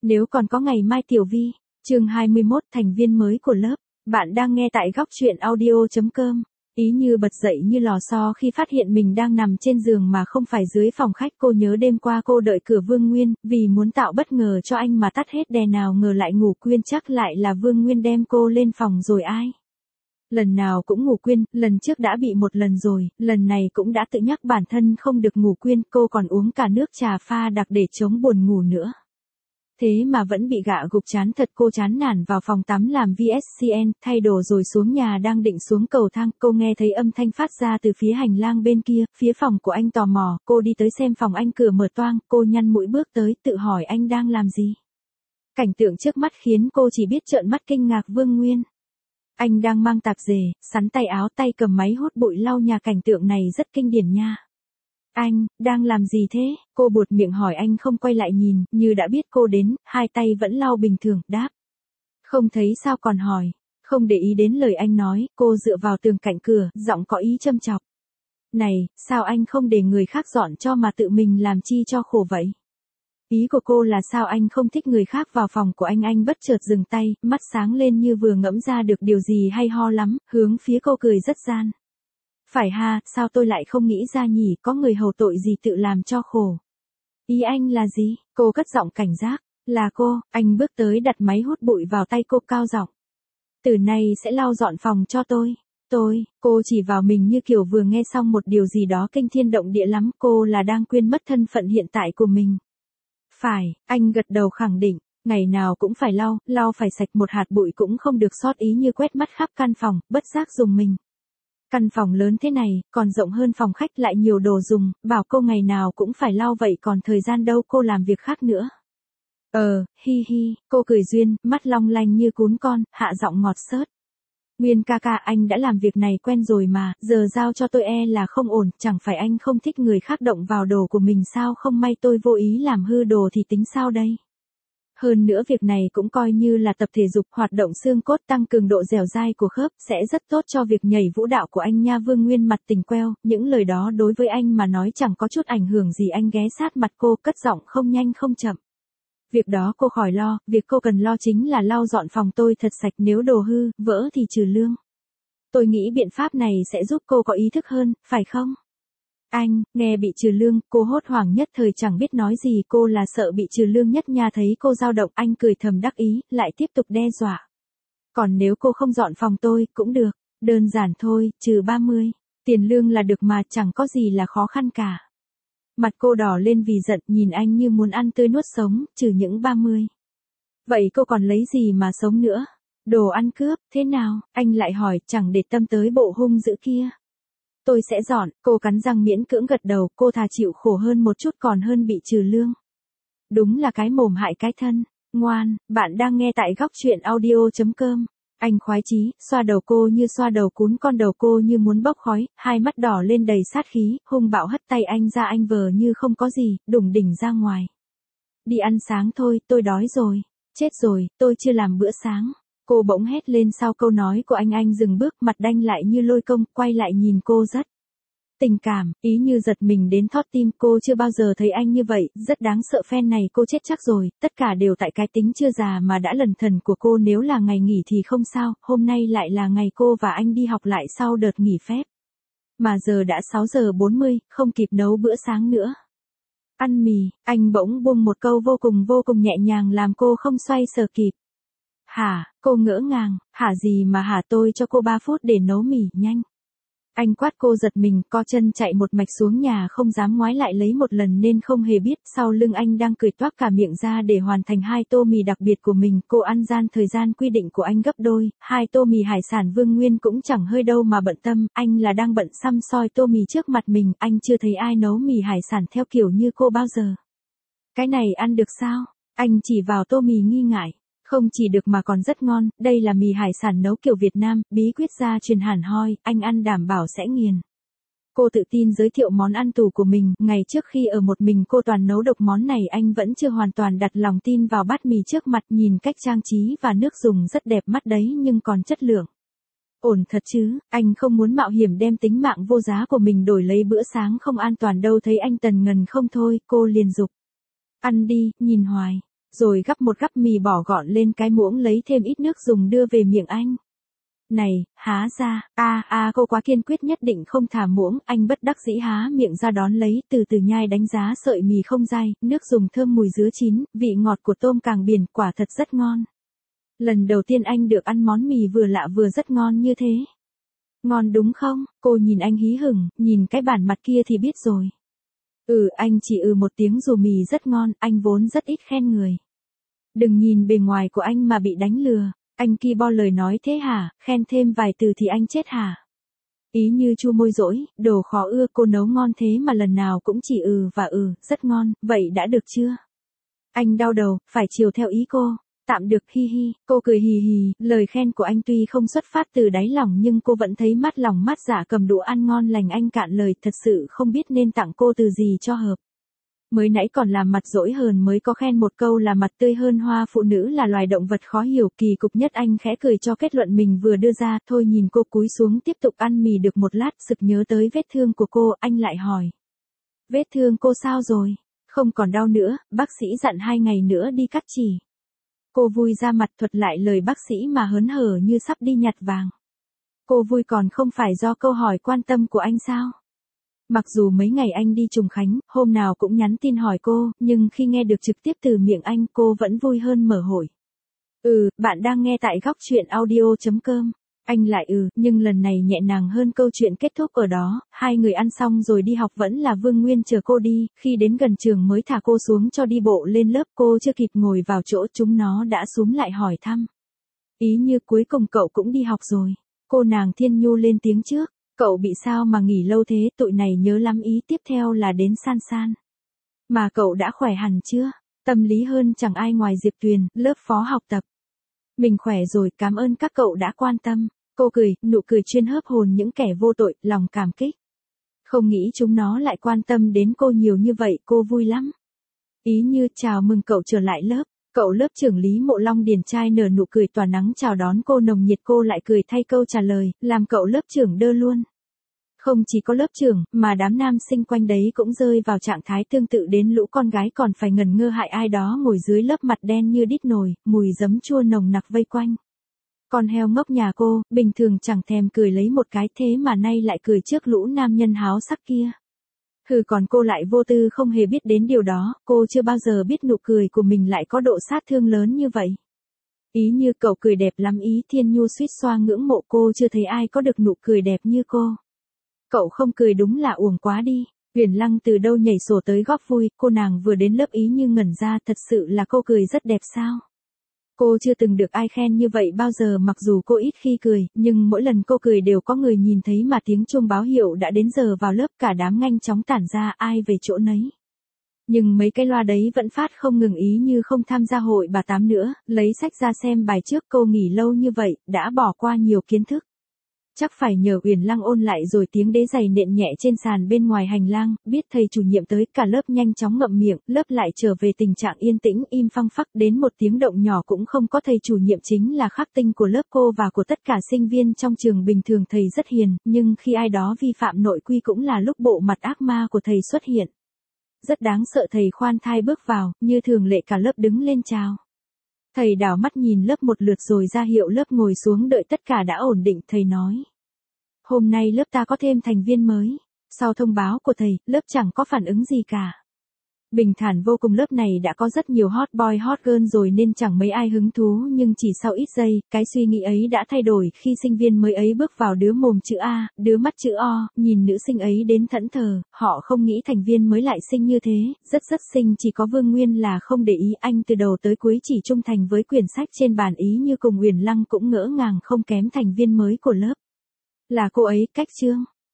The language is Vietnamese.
Nếu còn có ngày mai Tiểu Vi, chương 21 thành viên mới của lớp, bạn đang nghe tại góc truyện audio.com. Ý Như bật dậy như lò xo khi phát hiện mình đang nằm trên giường mà không phải dưới phòng khách. Cô nhớ đêm qua cô đợi cửa Vương Nguyên, vì muốn tạo bất ngờ cho anh mà tắt hết đèn, nào ngờ lại ngủ quên, chắc lại là Vương Nguyên đem cô lên phòng rồi ai. Lần nào cũng ngủ quên, lần trước đã bị một lần rồi, lần này cũng đã tự nhắc bản thân không được ngủ quên, cô còn uống cả nước trà pha đặc để chống buồn ngủ nữa. Thế mà vẫn bị gạ gục chán thật, cô chán nản vào phòng tắm làm VSCN, thay đồ rồi xuống nhà. Đang định xuống cầu thang, cô nghe thấy âm thanh phát ra từ phía hành lang bên kia, phía phòng của anh. Tò mò, cô đi tới xem phòng anh, cửa mở toang, cô nhăn mũi bước tới, tự hỏi anh đang làm gì. Cảnh tượng trước mắt khiến cô chỉ biết trợn mắt kinh ngạc. Vương Nguyên. Anh đang mang tạp dề, sắn tay áo, tay cầm máy hút bụi lau nhà. Cảnh tượng này rất kinh điển nha. Anh, đang làm gì thế? Cô buột miệng hỏi, anh không quay lại nhìn, như đã biết cô đến, hai tay vẫn lau bình thường, đáp. Không thấy sao còn hỏi. Không để ý đến lời anh nói, cô dựa vào tường cạnh cửa, giọng có ý châm chọc. Này, sao anh không để người khác dọn cho mà tự mình làm chi cho khổ vậy? Ý của cô là sao anh không thích người khác vào phòng của anh? Anh bất chợt dừng tay, mắt sáng lên như vừa ngẫm ra được điều gì hay ho lắm, hướng phía cô cười rất gian. Phải ha, sao tôi lại không nghĩ ra nhỉ, có người hầu tội gì tự làm cho khổ. Ý anh là gì? Cô cất giọng cảnh giác. Là cô. Anh bước tới đặt máy hút bụi vào tay cô, cao giọng. Từ nay sẽ lau dọn phòng cho tôi. Cô chỉ vào mình như kiểu vừa nghe xong một điều gì đó kinh thiên động địa lắm. Cô là đang quên mất thân phận hiện tại của mình. Phải, anh gật đầu khẳng định. Ngày nào cũng phải lau phải sạch, một hạt bụi cũng không được sót. Ý Như quét mắt khắp căn phòng, bất giác rùng mình. Căn phòng lớn thế này, còn rộng hơn phòng khách, lại nhiều đồ dùng, bảo cô ngày nào cũng phải lau vậy còn thời gian đâu cô làm việc khác nữa. Hi hi, cô cười duyên, mắt long lanh như cún con, hạ giọng ngọt xớt. Nguyên ca ca, anh đã làm việc này quen rồi mà, giờ giao cho tôi là không ổn, chẳng phải anh không thích người khác động vào đồ của mình sao? Không may tôi vô ý làm hư đồ thì tính sao đây? Hơn nữa việc này cũng coi như là tập thể dục, hoạt động xương cốt, tăng cường độ dẻo dai của khớp, sẽ rất tốt cho việc nhảy vũ đạo của anh nha. Vương Nguyên mặt tỉnh queo, những lời đó đối với anh mà nói chẳng có chút ảnh hưởng gì. Anh ghé sát mặt cô, cất giọng không nhanh không chậm. Việc đó cô khỏi lo, việc cô cần lo chính là lau dọn phòng tôi thật sạch, nếu đồ hư, vỡ thì trừ lương. Tôi nghĩ biện pháp này sẽ giúp cô có ý thức hơn, phải không? Anh, nghe bị trừ lương, cô hốt hoảng nhất thời chẳng biết nói gì. Cô là sợ bị trừ lương nhất nha. Thấy cô dao động, anh cười thầm đắc ý, lại tiếp tục đe dọa. Còn nếu cô không dọn phòng tôi, cũng được, đơn giản thôi, trừ 30. Tiền lương là được mà, chẳng có gì là khó khăn cả. Mặt cô đỏ lên vì giận, nhìn anh như muốn ăn tươi nuốt sống, trừ những 30. Vậy cô còn lấy gì mà sống nữa? Đồ ăn cướp, thế nào? Anh lại hỏi, chẳng để tâm tới bộ hung dữ kia. Tôi sẽ dọn, cô cắn răng miễn cưỡng gật đầu, cô thà chịu khổ hơn một chút còn hơn bị trừ lương. Đúng là cái mồm hại cái thân. Ngoan, bạn đang nghe tại góc truyện audio.com. Anh khoái chí, xoa đầu cô như xoa đầu cún con, đầu cô như muốn bốc khói, hai mắt đỏ lên đầy sát khí, hung bạo hất tay anh ra. Anh vờ như không có gì, đủng đỉnh ra ngoài. Đi ăn sáng thôi, tôi đói rồi. Chết rồi, tôi chưa làm bữa sáng. Cô bỗng hét lên sau câu nói của anh dừng bước, mặt đanh lại như lôi công, quay lại nhìn cô rất tình cảm. Ý Như giật mình đến thót tim, cô chưa bao giờ thấy anh như vậy, rất đáng sợ. Phen này cô chết chắc rồi, tất cả đều tại cái tính chưa già mà đã lẩn thẩn của cô. Nếu là ngày nghỉ thì không sao, hôm nay lại là ngày cô và anh đi học lại sau đợt nghỉ phép. Mà giờ đã 6 giờ 40, không kịp nấu bữa sáng nữa. Ăn mì, anh bỗng buông một câu vô cùng nhẹ nhàng làm cô không xoay sở kịp. Hả, cô ngỡ ngàng, hả gì mà hả, tôi cho cô 3 phút để nấu mì, nhanh. Anh quát. Cô giật mình, co chân chạy một mạch xuống nhà, không dám ngoái lại lấy một lần nên không hề biết sau lưng anh đang cười toác cả miệng ra để hoàn thành 2 tô mì đặc biệt của mình. Cô ăn gian thời gian quy định của anh gấp đôi, 2 tô mì hải sản. Vương Nguyên cũng chẳng hơi đâu mà bận tâm, anh là đang bận xăm soi tô mì trước mặt mình. Anh chưa thấy ai nấu mì hải sản theo kiểu như cô bao giờ. Cái này ăn được sao? Anh chỉ vào tô mì nghi ngại. Không chỉ được mà còn rất ngon, đây là mì hải sản nấu kiểu Việt Nam, bí quyết gia truyền hẳn hoi, anh ăn đảm bảo sẽ nghiền. Cô tự tin giới thiệu món ăn tủ của mình, ngày trước khi ở một mình cô toàn nấu độc món này. Anh vẫn chưa hoàn toàn đặt lòng tin vào bát mì trước mặt, nhìn cách trang trí và nước dùng rất đẹp mắt đấy, nhưng còn chất lượng. Ổn thật chứ, anh không muốn mạo hiểm đem tính mạng vô giá của mình đổi lấy bữa sáng không an toàn đâu. Thấy anh tần ngần không thôi, cô liền giục. Ăn đi, nhìn hoài. rồi gắp một gắp mì bỏ gọn lên cái muỗng lấy thêm ít nước dùng đưa về miệng anh. Này, há ra, cô quá kiên quyết nhất định không thả muỗng, anh bất đắc dĩ há miệng ra đón lấy, từ từ nhai đánh giá sợi mì không dai, nước dùng thơm mùi dứa chín, vị ngọt của tôm càng biển, quả thật rất ngon. Lần đầu tiên anh được ăn món mì vừa lạ vừa rất ngon như thế. Ngon đúng không? Cô nhìn anh hí hửng, nhìn cái bản mặt kia thì biết rồi. Anh chỉ một tiếng dù mì rất ngon, anh vốn rất ít khen người. Đừng nhìn bề ngoài của anh mà bị đánh lừa. Anh kia bo lời nói thế hả, khen thêm vài từ thì anh chết hả? Ý như chua môi dỗi, đồ khó ưa, cô nấu ngon thế mà lần nào cũng chỉ và rất ngon, vậy đã được chưa? Anh đau đầu, phải chiều theo ý cô. Tạm được, hi hi, cô cười hì hì, lời khen của anh tuy không xuất phát từ đáy lòng nhưng cô vẫn thấy mát lòng mát dạ, cầm đũa ăn ngon lành. Anh cạn lời, thật sự không biết nên tặng cô từ gì cho hợp. Mới nãy còn làm mặt dỗi hờn mới có khen một câu là mặt tươi hơn hoa, phụ nữ là loài động vật khó hiểu, kỳ cục nhất. Anh khẽ cười cho kết luận mình vừa đưa ra. Thôi nhìn cô cúi xuống tiếp tục ăn mì được một lát, sực nhớ tới vết thương của cô, anh lại hỏi. Vết thương cô sao rồi? Không còn đau nữa, bác sĩ dặn 2 ngày nữa đi cắt chỉ. Cô vui ra mặt thuật lại lời bác sĩ mà hớn hở như sắp đi nhặt vàng. Cô vui còn không phải do câu hỏi quan tâm của anh sao? Mặc dù mấy ngày anh đi Trùng Khánh, hôm nào cũng nhắn tin hỏi cô, nhưng khi nghe được trực tiếp từ miệng anh cô vẫn vui hơn mở hội. Bạn đang nghe tại góc chuyện audio.com. Anh lại nhưng lần này nhẹ nhàng hơn, câu chuyện kết thúc ở đó, 2 người ăn xong rồi đi học, vẫn là Vương Nguyên chờ cô đi, khi đến gần trường mới thả cô xuống cho đi bộ lên lớp, cô chưa kịp ngồi vào chỗ chúng nó đã xúm lại hỏi thăm. Ý như cuối cùng cậu cũng đi học rồi. Cô nàng Thiên Nhu lên tiếng trước, cậu bị sao mà nghỉ lâu thế, tụi này nhớ lắm. Ý tiếp theo là đến San San. Mà cậu đã khỏe hẳn chưa? Tâm lý hơn chẳng ai ngoài Diệp Tuyền, lớp phó học tập. Mình khỏe rồi, cảm ơn các cậu đã quan tâm. Cô cười, nụ cười chuyên hớp hồn những kẻ vô tội, lòng cảm kích. Không nghĩ chúng nó lại quan tâm đến cô nhiều như vậy, cô vui lắm. Ý như chào mừng cậu trở lại lớp. Cậu lớp trưởng Lý Mộ Long điển trai nở nụ cười tỏa nắng chào đón cô nồng nhiệt, cô lại cười thay câu trả lời, làm cậu lớp trưởng đơ luôn. Không chỉ có lớp trưởng, mà đám nam sinh quanh đấy cũng rơi vào trạng thái tương tự, đến lũ con gái còn phải ngẩn ngơ hại ai đó ngồi dưới lớp mặt đen như đít nồi, mùi giấm chua nồng nặc vây quanh. Con heo ngốc nhà cô, bình thường chẳng thèm cười lấy một cái, thế mà nay lại cười trước lũ nam nhân háo sắc kia. Còn cô lại vô tư không hề biết đến điều đó, cô chưa bao giờ biết nụ cười của mình lại có độ sát thương lớn như vậy. Ý như cậu cười đẹp lắm. Ý Thiên Nhu suýt xoa ngưỡng mộ, cô chưa thấy ai có được nụ cười đẹp như cô. Cậu không cười đúng là uổng quá đi. Huyền Lăng từ đâu nhảy sổ tới góp vui, cô nàng vừa đến lớp. Ý như ngẩn ra, thật sự là cô cười rất đẹp sao? Cô chưa từng được ai khen như vậy bao giờ, mặc dù cô ít khi cười, nhưng mỗi lần cô cười đều có người nhìn thấy, mà tiếng chuông báo hiệu đã đến giờ vào lớp, cả đám nhanh chóng tản ra, ai về chỗ nấy. Nhưng mấy cái loa đấy vẫn phát không ngừng. Ý như không tham gia hội bà Tám nữa, lấy sách ra xem bài trước, cô nghỉ lâu như vậy, đã bỏ qua nhiều kiến thức. Chắc phải nhờ Uyển Lăng ôn lại rồi. Tiếng đế giày nện nhẹ trên sàn bên ngoài hành lang, biết thầy chủ nhiệm tới, cả lớp nhanh chóng ngậm miệng, lớp lại trở về tình trạng yên tĩnh im phăng phắc, đến một tiếng động nhỏ cũng không có. Thầy chủ nhiệm chính là khắc tinh của lớp cô và của tất cả sinh viên trong trường. Bình thường thầy rất hiền, nhưng khi ai đó vi phạm nội quy cũng là lúc bộ mặt ác ma của thầy xuất hiện. Rất đáng sợ. Thầy khoan thai bước vào, như thường lệ cả lớp đứng lên chào. Thầy đảo mắt nhìn lớp một lượt rồi ra hiệu lớp ngồi xuống đợi tất cả đã ổn định. Thầy nói, hôm nay lớp ta có thêm thành viên mới. Sau thông báo của thầy, lớp chẳng có phản ứng gì cả. Bình thản vô cùng. Lớp này đã có rất nhiều hot boy hot girl rồi nên chẳng mấy ai hứng thú, nhưng chỉ sau ít giây, cái suy nghĩ ấy đã thay đổi khi sinh viên mới ấy bước vào. Đứa mồm chữ A, đứa mắt chữ O, nhìn nữ sinh ấy đến thẫn thờ. Họ không nghĩ thành viên mới lại xinh như thế, rất xinh. Chỉ có Vương Nguyên là không để ý, anh từ đầu tới cuối chỉ trung thành với quyển sách trên bàn. Ý như cùng Huyền Lăng cũng ngỡ ngàng không kém thành viên mới của lớp. Là cô ấy, Cách Trương.